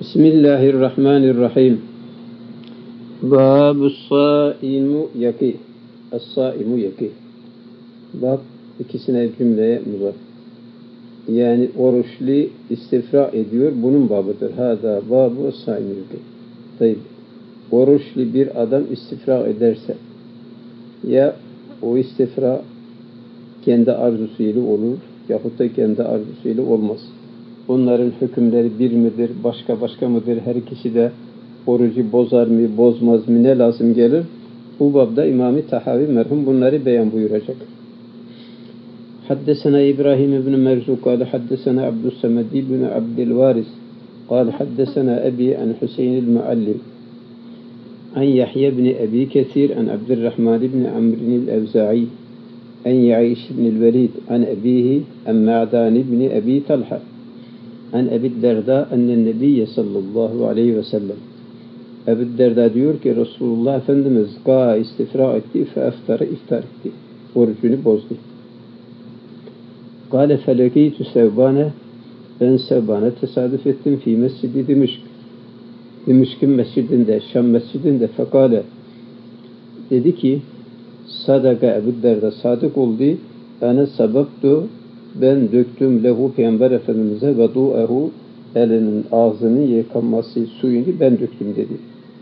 Bismillahirrahmanirrahim. Bab-ı saimu yaki. Es-saimu yaki. Bab ikisine cümleye muzaf. Yani oruçlu istifra ediyor. Bunun babıdır. Hâdâ bab-ı saimu yaki. Tayyip. Oruçlu bir adam istifra ederse ya o istifra kendi arzusuyla olur yahut da kendi arzusuyla olmaz. Bunların hükümleri bir midir, başka mıdır? Her ikisi de orucu bozar mı, bozmaz mı, ne lazım gelir? Bu babda İmam-ı Tahavi merhum bunları beyan buyuracak. Haddesena İbrahim ibn Merzuk, kâle haddesena Abdüssemed ibn Abdülvaris, kâle haddesena Ebi an Hüseyin el-Muallim, an Yahya ibn Ebi Kesir, an Abdurrahman ibn Amr el-Evza'i, an Yaiş ibn el-Velid, an Ebihi, an Ma'dan ibn Ebi Talha, an Ebi Derda ennen Nebiyye sallallahu aleyhi ve sellem. Ebu Derda diyor ki Resulullah Efendimiz istifra etti fe iftara iftar etti. Orucunu bozdu. Kâle felekîtü sevbane, ben Sevban'a tesadüf ettim fi mescidi Dimişk. Dimişk'in mescidinde, Şam mescidinde fekâle dedi ki sadaka Ebu Derda sadık oldu. Ana sababtu, ben döktüm lehu Peygamber Efendimiz'e vedu'ehu, elinin ağzını yıkanması suyunu ben döktüm dedi.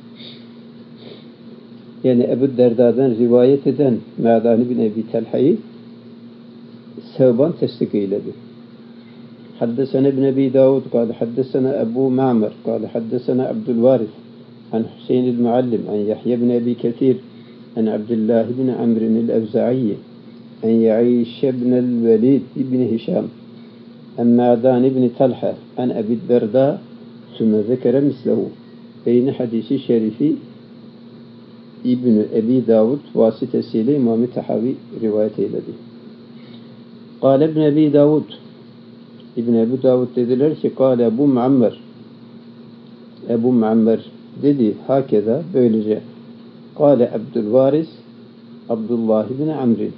Yani Ebu Derda'dan rivayet eden Ma'dan bin Ebi Talha'yı Sevban tesdik eyledi. Haddesena ibn Ebi Davud kâle haddesena Ebu Ma'mer kâle haddesena Abdülvaris an Hüseyin el-Muallim an Yahya ibn Ebi Kesir an Abdullah ibn Amr el-Evza'i an Yaiş ibn el-Velid ibn Hişam an Ma'dan ibn Talha an Ebi Derda sümme zekere mislehu. Yine hadisi şerifi İbn-i Ebi Davud vasitesiyle İmam-ı Tahavi rivayet eyledi. Kâle İbn-i Ebi Davud, İbn-i Ebi Davud dediler ki Kâle Ebu Muammer, Ebu Muammer dedi hakeza böylece. Kâle Abdülvaris, Abdullah ibn Amr,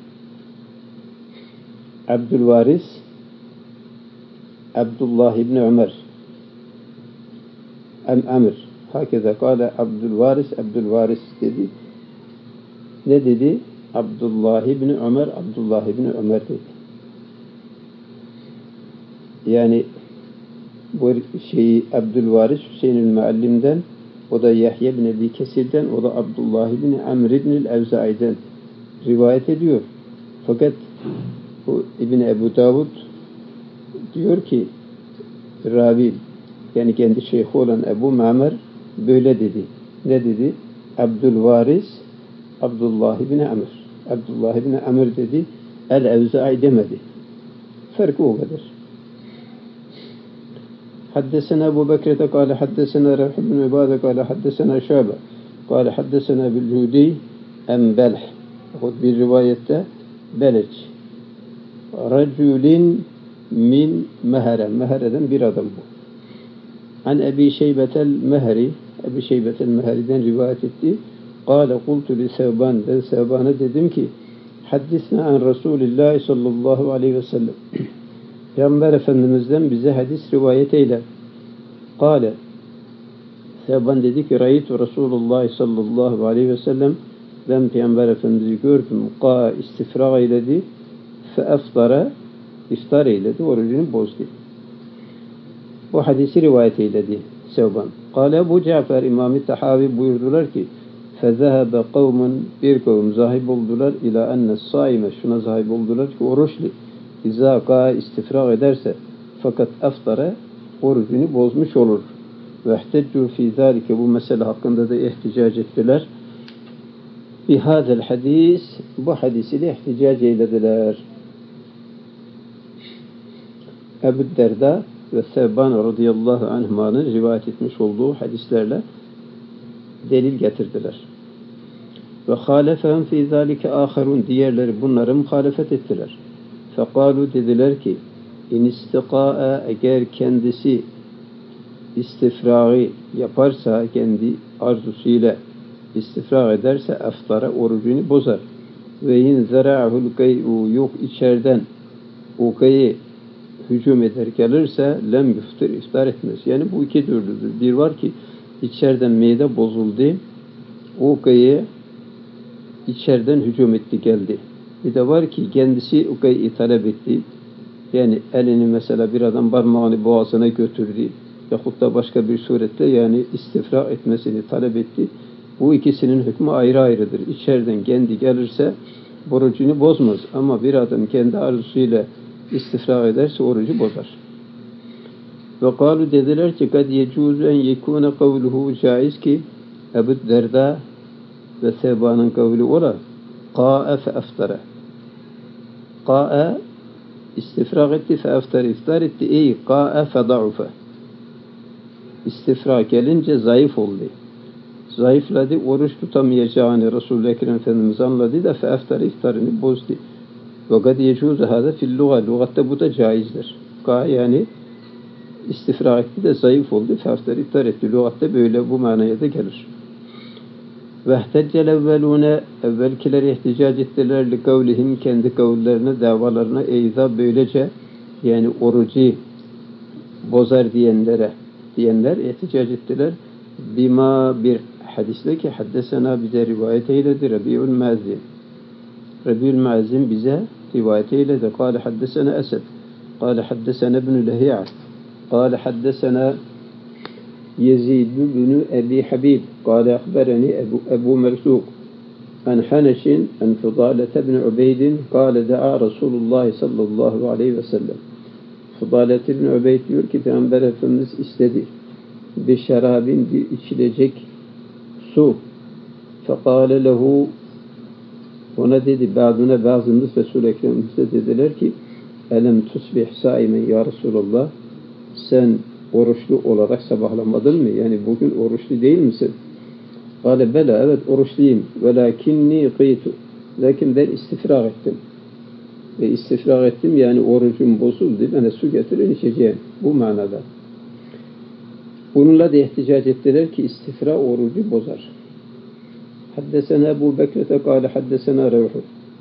Abdülvaris, Abdullah ibn Ömer, Amr. Hakeza kâle Abdülvaris dedi. Ne dedi? Abdullah ibn Ömer dedi. Yani bu Abdülvaris Hüseyin'in Muallim'den, o da Yahya ibn Ebi Kesir'den, o da Abdullah ibn Amr ibn el-Evza'i'den rivayet ediyor. Fakat bu İbn Ebu Davud diyor ki ravi, yani kendi şeyhi olan Ebu Ma'mer böyle dedi. Ne dedi? Abdülvaris, Abdullah ibn Amr. Abdullah ibn Amr dedi. El-Evza'i demedi. Farkı o kadar. Haddesena Ebu Bekir'de kâle haddesena Revh ibn İbâde kâle haddesena Şâbe kâle haddesena Bil-Hûdî en-Belh. Bir rivayette Beleç. Racülin min Mehere. Mehere'den bir adam bu. An Ebi Şeybetel Mehri, Ebi Şeybetel Mehri'den rivayet etti. Kâle kultu li Sevban, ben Sevban'a dedim ki haddisna an Resulillah sallallahu aleyhi ve sellem. Peygamber Efendimiz'den bize hadis rivayet eyle. Kâle, Sevban dedi ki râitu Resulullah sallallahu aleyhi ve sellem, ben Peygamber Efendimiz'i gördüm. İstifra eyledi. Fe eftara, iftar eyledi, orucunu bozdu. Bu hadisi rivayet eyledi Sevban. Kâle Ebu Cafer İmam-ı Tahavi buyurdular ki فَذَهَبَ قَوْمٌ bir kavim zahib oldular ila enne saime, şuna zahib oldular ki oruçlu izâ istifra ederse fakat aftara, orucunu bozmuş olur. Ve ihteccu fî zâlike, bu mesele hakkında da ihticac ettiler. Bihâzel hadis, bu hadisiyle ihticac eylediler. Ebu Derda ve Sevban radıyallahu anhuma'nın rivayet etmiş olduğu hadislerle delil getirdiler. Ve halefehum fî zâlike âherun, diğerleri bunları muhalefet ettiler. Fekâlu, dediler ki in istikâe, eğer kendisi istifrağı yaparsa, kendi arzusuyla istifra ederse eftara, orucunu bozar. Ve in zera'hul kay'u, yok içeriden ukayı hücum eder gelirse lem yuftir, iftar etmez. Yani bu iki türlüdür. Bir var ki içeriden mide bozuldu. O ukayı içeriden hücum etti geldi. Bir de var ki kendisi ukayı talep etti. Yani elini mesela bir adam parmağını boğazına götürdü. Yahut da başka bir suretle yani istifra etmesini talep etti. Bu ikisinin hükmü ayrı ayrıdır. İçeriden kendi gelirse orucunu bozmaz. Ama bir adam kendi arzusuyla istifra ederse orucu bozar. Ve kalu dediler ki kad yecuzu en yekune kavluhu caiz ki Ebu Derda ve Seba'nın kavli ola qa'e fe aftara. Qa'e istifra etti fe aftara, iftar etti. Ey qa'e fe da'ufe. İstifra gelince zayıf oldu. Zayıfladı, oruç tutamayacağını Resul-i Ekrem Efendimiz anladı da fe aftara, iftarını bozdu. Ve kad yecuzu hâze fil luga. Lugatta bu da caizdir. Qa'e yani istifra etti de zayıf oldu. Fe aftara, iftar etti. Lugatta böyle bu manaya da gelir. وَاحْتَجَّ الْاَوَّلُونَ evvelkiler ihticac ettiler li kavlihim kendi kavullerine, davalarına eyza böylece yani orucu bozar diyenler ihticac ettiler. Bima bir hadisle ki haddesena bize rivayet eyledi Rabi'ül Mazin. Rabi'ül Mazin bize rivayet eyledi. Kâle haddesena Esed. Kâle haddesena ibn-i Lehi'a. Kâle haddesena يزيد بن أبي حبيب قال أخبرني أبو مرزوق عن حنش عن فضالة بن عبيد قال دعا رسول الله صلى الله عليه وسلم. Fıdalet ibn Ubeyd diyor ki Peygamber Efendimiz istedi. Bir şarabin, bir içilecek su. Fekale lehu, ona dedi, bazımız Resul-i Ekrem'imize dediler ki elem tusbih saimen ya Resulallah, sen oruçlu olarak sabahlamadın mı? Yani bugün oruçlu değil misin? Kale bela, evet oruçluyum. Velakinni qıytu. Lakin ben istifra ettim. Ve istifra ettim yani orucum bozuldu. Bana su getirin içeceğim. Bu manada. Bununla da ihticac ettiler ki istifra orucu bozar. Haddesena Ebu Bekir'te kâle haddesena Revhu.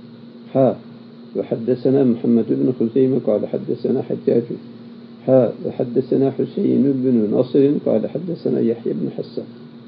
Ve haddesena Muhammed ibn Huzeyme kâle haddesena Haccacu. Ve haddesena Hüseyin ibn Nasır'ın kâle haddesena Yahya ibn Hassan.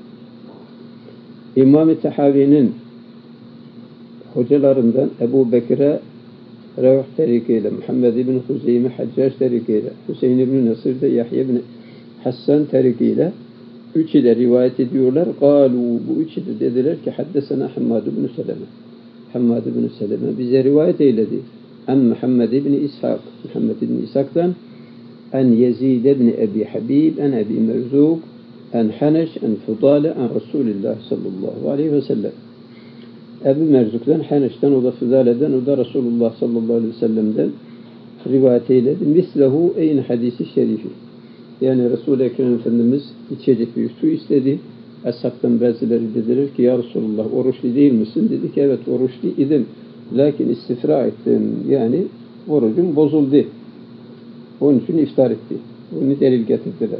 İmam-ı Tahavi'nin hocalarından Ebu Bekir'e Revh tarikiyle, Muhammed ibn Huzeyme Haccac tarikiyle, Hüseyin ibn Nasır da Yahya ibn Hassan tarikiyle üçü de rivayet ediyorlar. Kalu, bu üçü de dediler ki haddesena Hammad ibn Seleme. Hammad ibn Seleme bize rivayet eyledi. An Muhammed ibn İshak. Muhammed ibn İshak'tan an Yezid ibn Ebi Habib, an Ebi Merzuk, an Haneş, an Fudale, an Resulullah sallallahu aleyhi ve sellem. Ebu Merzuk'tan, Haneş'ten, o da Fudale'den, o da Resulullah sallallahu aleyhi ve sellem'den rivayet eyledi. Mislehu eyni hadisi şerifi. Yani Resul-i Ekrem Efendimiz içecek bir su istedi. Ashabtan bazıları dediler ki ya Resulullah oruçlu değil misin? Dedi ki evet oruçlu idim. Lakin istifra ettim. Yani orucum bozuldu. Onun için iftar etti. Bunu delil getirdiler.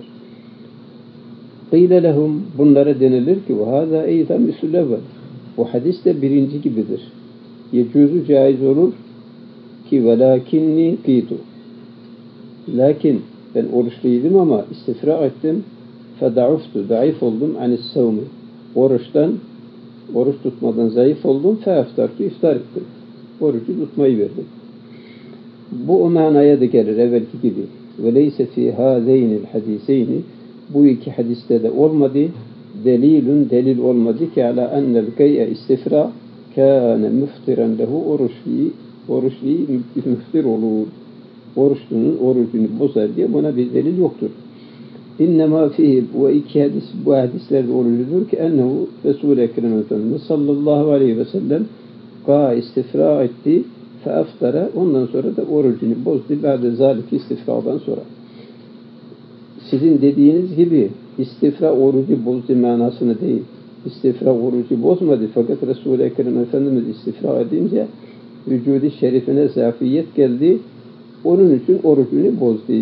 Qîle lehum, bunlara denilir ki وَهَذَا اَيْذًا مِسُلْ اَوَّلِ. Bu hadis de birinci gibidir. Yecuzu caiz olur ki وَلَاكِنِّي قِيتُ. Lakin ben oruçluydum ama istifra ettim. فَدَعُفْتُ, zayıf oldum. عَنِ السَّوْمِ. Oruç tutmadan zayıf oldum. فَاَفْتَرْتُ, iftar ettim. Orucu tutmayı verdim. Bu o manaya da gelir evvelki gibi. وَلَيْسَ فِي هَذَيْنِ الْحَدِيثَيْنِ. Bu iki hadiste de olmadı. Delil olmadı ki ala ennel gay'e istifra kâne müftiren lehu, oruçlu müftir olur. Oruçlunun orucunu bozar diye buna bir delil yoktur. İnnemâ fihi, bu hadislerde olucudur ki ennehu Resul-i Ekrem Efendimiz sallallahu aleyhi ve sellem istifra etti fe aftara, ondan sonra da orucunu bozdu. Ba'de zâlik, istifradan sonra. Sizin dediğiniz gibi istifra orucu bozdu manasını değil. İstifra orucu bozmadı fakat Resul-i Ekrem Efendimiz istifra edince vücudu şerifine zafiyet geldi. Onun için orucunu bozdu.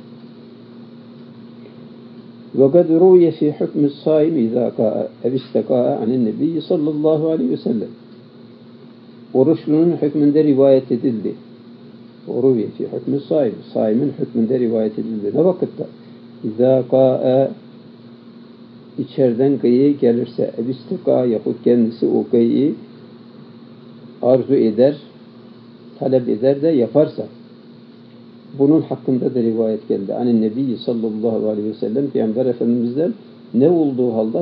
وَقَدْ رُوْيَ فِي حُكْمِ الصَّائِمِ اِذَا اَوِسْتَقَاءَ عَنِ النَّبِيِّ sallallahu aleyhi ve sellem. Oruçlunun hükmünde rivayet edildi. Ruviye fi hükmü saim. Saimin hükmünde rivayet edildi. Ne vakitte? İzâ kâ'e içeriden gıyı gelirse, ebistika yahut kendisi o gıyı arzu eder, talep eder de yaparsa, bunun hakkında da rivayet geldi. Hani Nebi sallallahu aleyhi ve sellem Peygamber Efendimiz'den ne olduğu halde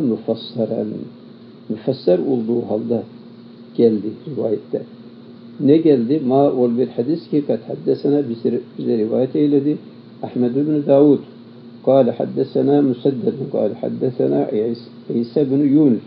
müfesser olduğu halde geldi rivayette. Ne geldi? Ma ol bir hadis ki kat haddesena bize rivayet eyledi. Ahmed ibn Davud قال حدثنا مسدد قال حدثنا عيسى بن يونس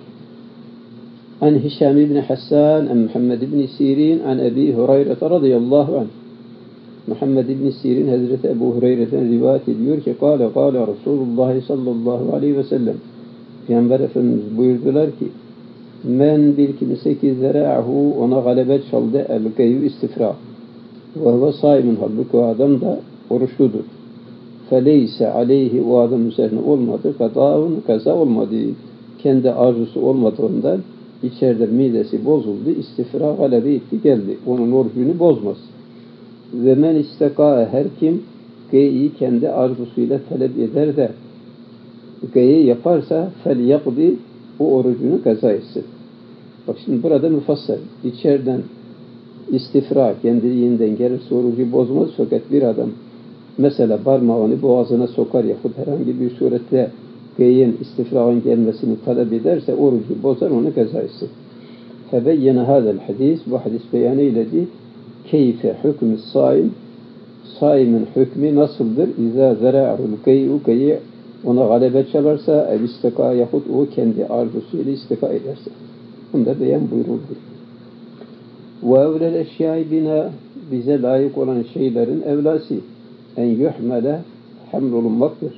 عن هشام بن حسان عن محمد بن سيرين عن أبي هريرة رضي الله عنه. Muhammed ibn Sirin Hazreti Ebu Hureyre'den rivayet ediyor ki kâle Resulullah sallallahu aleyhi ve sellem Peygamber Efendimiz buyurdular ki men bir kimse ki zera'hu ona galebe çaldı el-gayyu istifra ve huve saimun halbuki o adam da oruçludur. Feleyse aleyhi o adam üzerine olmadı kadâun kaza olmadı kendi arzusu olmadığından içeride midesi bozuldu istifra galebe etti geldi onun orucunu bozmaz. Ve men istekâe her kim gayyi kendi arzusuyla talep eder de gayyi yaparsa fel yakdi o orucunu kaza etsin. Bak şimdi burada müfassal. İçeriden istifra kendiliğinden gelirse orucu bozmaz fakat bir adam mesela parmağını boğazına sokar yahut herhangi bir surette gayyin istifrağın gelmesini talep ederse orucu bozar onu kaza etsin. Febeyyene hadel hadis bu hadis beyan eyledi. Keyfe hükmü saim saimin hükmü nasıldır? İzâ zera'ul gay'u ona galebe çalarsa ev istika yahut o kendi arzusuyla istika ederse. Bunda beyan buyuruldu. Ve evlel eşyâi bina bize layık olan şeylerin evlası en yuhmele hamlolunmaktır.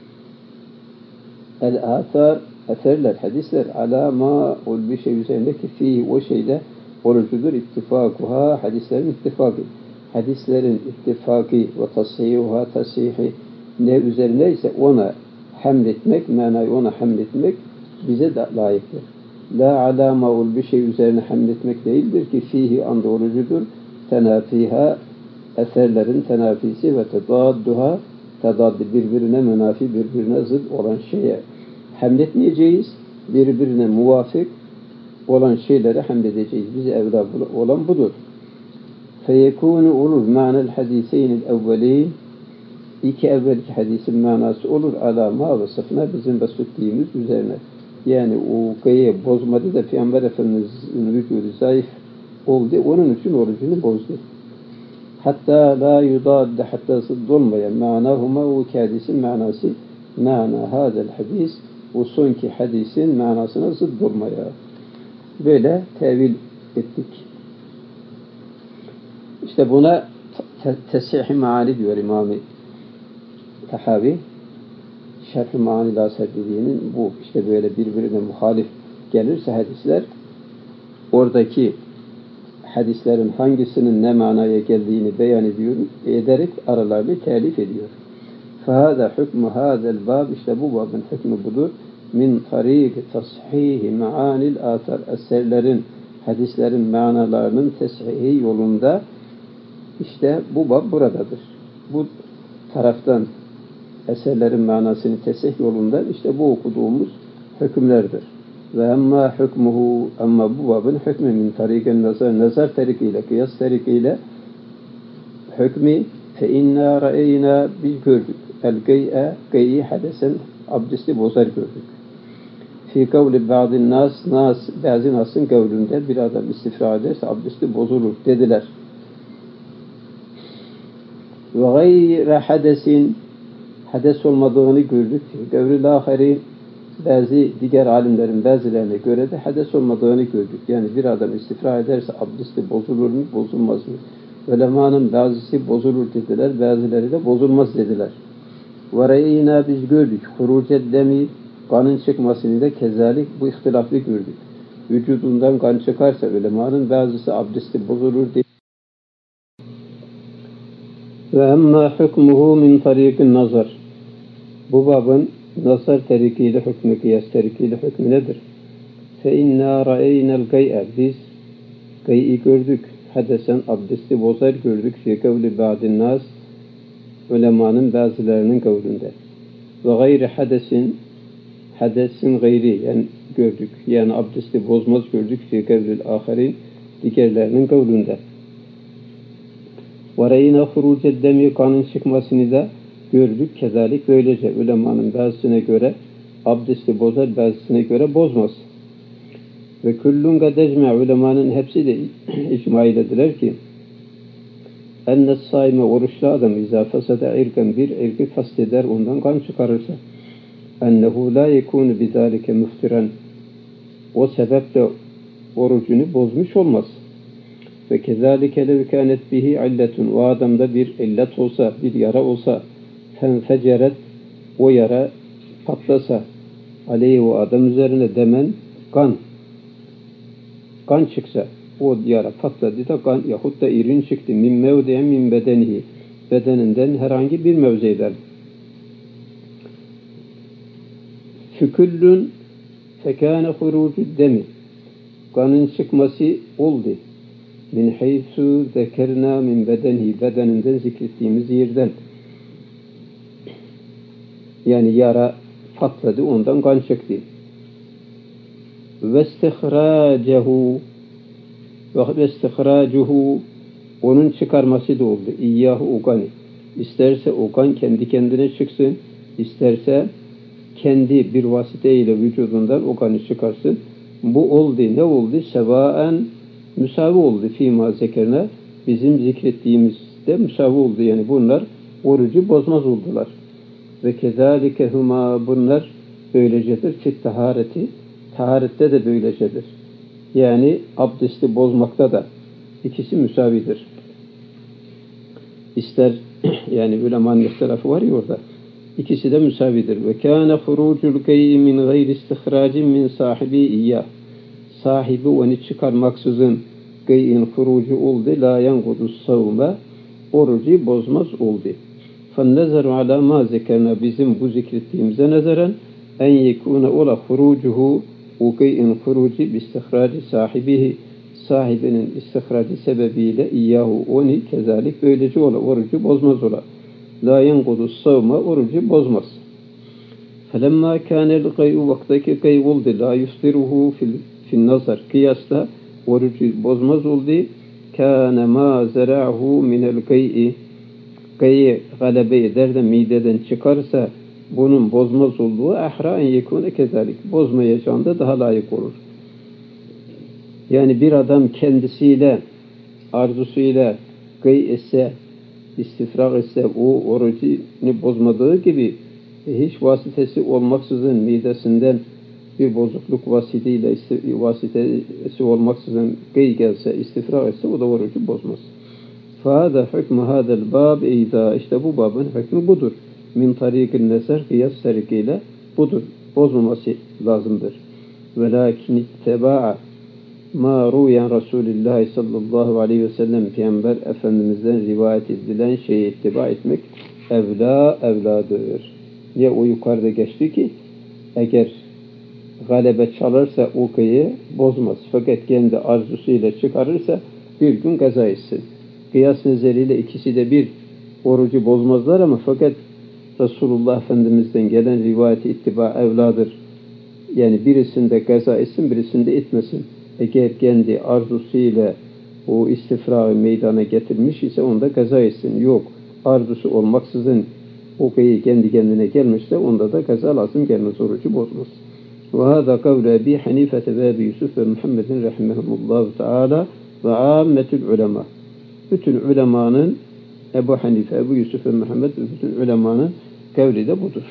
El-âthâr eserler, hadisler alâ mâ ol bir şey üzerindeki fihi o şeyde orucudur ittifakuha hadislerin ittifakı. Hadislerin ittifakı ve tashihuha tasihi ne üzerineyse ona hamletmek, manayı ona hamletmek bize de layıktır. La ala maul bir şey üzerine hamletmek değildir ki fihi anda orucudur. Tenafiha eserlerin tenafisi ve tedadduha tedaddi birbirine münafi, birbirine zıt olan şeye hamletmeyeceğiz. Birbirine muvafık olan şeylere hamd edeceğiz. Bize evla olan budur. Feyekûnü olur ma'nel hadiseynil evvelîn iki evvelki hadisin manası olur ala ma vasıfına bizim vasıflığımız üzerine. Yani o gayı bozmadı da Peygamber Efendimiz'in vücudu zayıf oldu. Onun için orucunu bozdu. Hatta la yudadde hatta zıdd olmayan manahuma o hadisin manası mana hadel hadis o sonki hadisin manasına zıdd olmaya. Böyle tevil ettik. İşte buna tesih-i maali diyor İmam-ı Tahavi. Şerh-i maali lasar dediğinin bu. İşte böyle birbirine muhalif gelirse hadisler oradaki hadislerin hangisinin ne manaya geldiğini beyan ediyor, ederek aralarını telif ediyor. فَهَذَا حُكْمُ هَذَا الْبَابِ işte bu babın hükmü budur. Min tariki tashihi ma'anil athar eserlerin, hadislerin manalarının teshihi yolunda işte bu bab buradadır. Bu taraftan eserlerin manasını tesih yolundan işte bu okuduğumuz hükümlerdir. Ve emma hükmuhu ama bu babın hükmü min tariken nazar tarikiyle, kıyas tarikiyle hükmü fe inna ra'eyna biz gördük. El gay'i hadesen abdesti bozar gördük. Fi kavli ba'din nas bazı nasın kavlinde bir adam istifra ederse abdesti bozulur dediler. Ve gayre hadesin hades olmadığını gördük. Gavri ahiri bazı diğer alimlerin bazılarına göre de hades olmadığını gördük. Yani bir adam istifra ederse abdesti bozulur mu, bozulmaz mı? Ulemanın bazısı bozulur dediler, bazıları da bozulmaz dediler. Ve reyna biz gördük. Hurucet demi kanın çıkmasını da kezalik bu ihtilaflı gördük. Vücudundan kan çıkarsa ulemanın bazısı abdesti bozulur dedi. Ve emma hükmuhu min tarikin nazar. Bu babın nazar tarikiyle hükmü, kıyas tarikiyle hükmü nedir? Fe inna ra'eynel gay'e. Biz gay'i gördük. hadesen abdesti bozar gördük fi kavli ba'din nas ulemanın bazılarının kavlinde. Ve gayri hadesin gayri yani gördük. Yani abdesti bozmaz gördük fi kavlil ahirin diğerlerinin kavlinde. Ve reyna huruced demi kanın çıkmasını da gördük. Kezalik böylece ulemanın bazısına göre abdesti bozar, bazısına göre bozmaz. Ve kullun gadecme ulemanın hepsi de icma eylediler ki enne saime oruçlu adam izâ fesede irken bir irki fasteder ondan kan çıkarırsa ennehu la yekûnü bizâlike müftiren o sebeple orucunu bozmuş olmaz. Ve kezâlike lev kânet bihi illetun o adamda bir illet olsa, bir yara olsa fenfeceret o yara patlasa aleyhi o adam üzerine demen kan çıksa o yara patladı da kan yahut da irin çıktı min mevdiyen min bedenihi bedeninden herhangi bir mevzeyden füküllün fekâne hurucu demi kanın çıkması oldu min haysu zekerna min bedenihi bedeninden zikrettiğimiz yerden yani yara patladı ondan kan çıktı ve istihracuhu onun çıkarması da oldu. İyyahu ugani. İsterse o kan kendi kendine çıksın, isterse kendi bir vasıteyle vücudundan o kanı çıkarsın. Bu oldu. Ne oldu? Sevaen müsavi oldu. Fîmâ zekerine bizim zikrettiğimizde müsavi oldu. Yani bunlar orucu bozmaz oldular. Ve kezâlike huma bunlar böylecedir. Fit tahareti taharette de böylecedir. Yani abdesti bozmakta da ikisi müsavidir. İster yani ulemanın ihtilafı var ya orada. İkisi de müsavidir. Ve kâne hurucul gayyi min gayri istihracin min sahibi iyyah. Sahibi onu çıkarmaksızın gayyin hurucu oldu. La yanqudus savme orucu bozmaz oldu. Fennezeru ala ma zekerna bizim bu zikrettiğimize nezeren en yekûne ola hurucuhu uqî'in huruci bistihracı sahibihi sahibinin istihracı sebebiyle iyyahu onu kezalik böylece ola orucu bozmaz ola la yenqudus savma orucu bozmaz felemma kânel gay'u vaktaki gay oldu la yuftiruhu fil nazar kıyasla orucu bozmaz oldu kâne ma zera'hu minel gay'i gay'i galebe eder de mideden çıkarsa bunun bozmaz olduğu ahra en yekûne kezalik. Bozmayacağında daha layık olur. Yani bir adam kendisiyle, arzusuyla gıy etse, istifrak etse o orucunu bozmadığı gibi hiç vasitesi olmaksızın midesinden bir bozukluk vasitesi olmaksızın gıy gelse, istifrak etse o da orucu bozmaz. فَهَذَا حُكْمُ هَذَا الْبَابِ اِذَا işte bu babın hükmü budur. Min tarikin neser kıyas tarikiyle budur. Bozmaması lazımdır. Velakin itteba'a ma ruyen Resulullah sallallahu aleyhi ve sellem Peygamber Efendimiz'den rivayet edilen şeyi ittiba etmek evladır. Niye o yukarıda geçti ki eğer galebe çalarsa o kıyı bozmaz. Fakat kendi arzusuyla çıkarırsa bir gün gaza etsin. Kıyas nezeriyle ikisi de bir orucu bozmazlar ama fakat Resulullah Efendimiz'den gelen rivayeti ittiba evladır. Yani birisinde gaza etsin, birisinde etmesin. Eğer kendi arzusuyla o istifrağı meydana getirmiş ise onda gaza etsin. Yok, arzusu olmaksızın o kıyı kendi kendine gelmişse onda da gaza lazım gelmez, orucu bozmaz. Ve hâzâ kavle Ebi Hanifete ve Ebi Yusuf ve Muhammedin rahimehumullahu teâlâ ve âmmetül ulema. Bütün ulemanın Ebu Hanife, Ebu Yusuf ve Muhammed ve bütün ulemanın kavli de budur.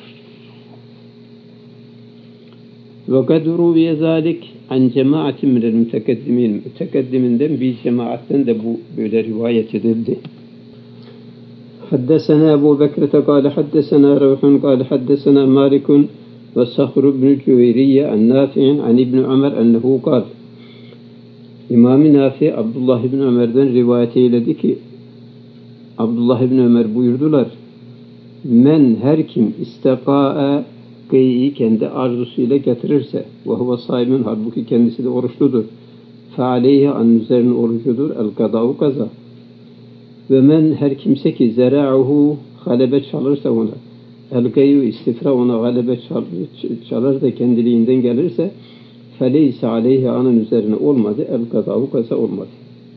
Ve kad ruviye zalik an cemaatin minel mütekeddimin. Mütekeddiminden bir cemaatten de bu böyle rivayet edildi. Haddesena Ebu Bekir'te kâle haddesena Revhun kâle haddesena Malikun ve Sahr ibn Cüveyriye an Nafi'in an İbn Ömer ennehu kâle. İmam-ı Nafi Abdullah ibn Ömer'den rivayet eyledi ki Abdullah ibn Ömer buyurdular. Men her kim istekâe gıyı kendi arzusuyla getirirse ve huve saimin halbuki kendisi de oruçludur. فَعَلَيْهِ an üzerine orucudur. El-gadâ'u kaza. Ve men her kimse ki zera'uhu galebe çalırsa ona, el-gayyu istifra ona galebe çalır da kendiliğinden gelirse feleyse aleyhi anın üzerine olmadı. El-gadâ'u kaza olmadı.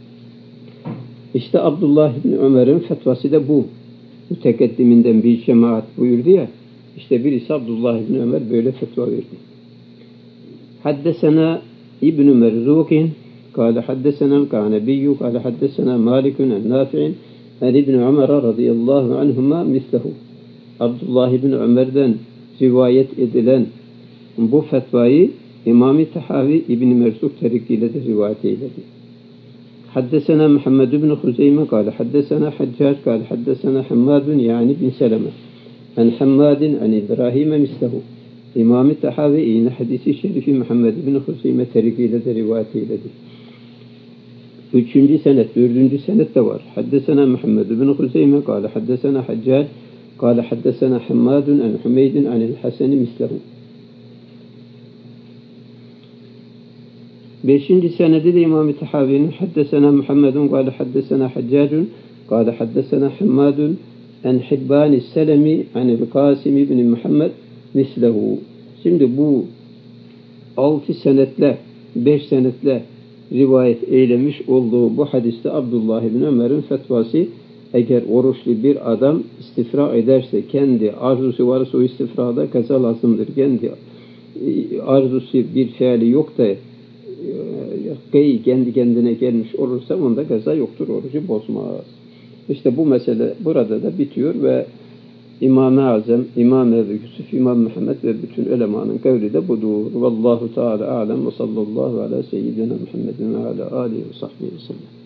İşte Abdullah İbni Ömer'in fetvası da bu. Mütekeddiminden bir cemaat buyurdu ya, işte birisi Abdullah İbni Ömer böyle fetva verdi. Haddesena İbn-i Merzukin kâle haddesenel Kânebiyyü kâle haddesena Malikun el-Nâfi'in en İbn-i Ömer'e radıyallahu anhuma mislehu. Abdullah İbni Ömer'den rivayet edilen bu fetvayı İmam-ı Tahavi İbn-i Merzuk terikiyle de rivayet eyledi. حدثنا محمد بن خزيمة قال حدثنا حجاج قال حدثنا حماد يعني بن سلمة عن حماد عن إبراهيم مثله İmam-ı Tahavi yine hadisi şerifi Muhammed bin Huseyme terikiyle de rivayet eyledi. 3. senet, 4. senet de var. Haddesena Muhammed bin Huseyme kâle haddesena Haccac kâle haddesena Hammadun an Humeydin anil Haseni mislehu. 5. senedi de İmam-ı Tahavi'nin haddesena Muhammedun kâle haddesena Haccacun kâle haddesena Hammadun en Hibban-ı Selemi anil Kasım ibn Muhammed mislehu. Şimdi bu 6 senetle 5 senetle rivayet eylemiş olduğu bu hadiste Abdullah ibn Ömer'in fetvası, eğer oruçlu bir adam istifra ederse, kendi arzusu varsa o istifrada kaza lazımdır. Kendi arzusu bir fiili yok da kendi kendine gelmiş olursa onda kaza yoktur, orucu bozmaz. İşte bu mesele burada da bitiyor ve İmam-ı Azam, İmam Ebu Yusuf, İmam Muhammed ve bütün ulemanın kavli de budur. Vallahu Teala alem ve sallallahu ala seyyidina Muhammedin ve ala alihi ve sahbihi ve sellem.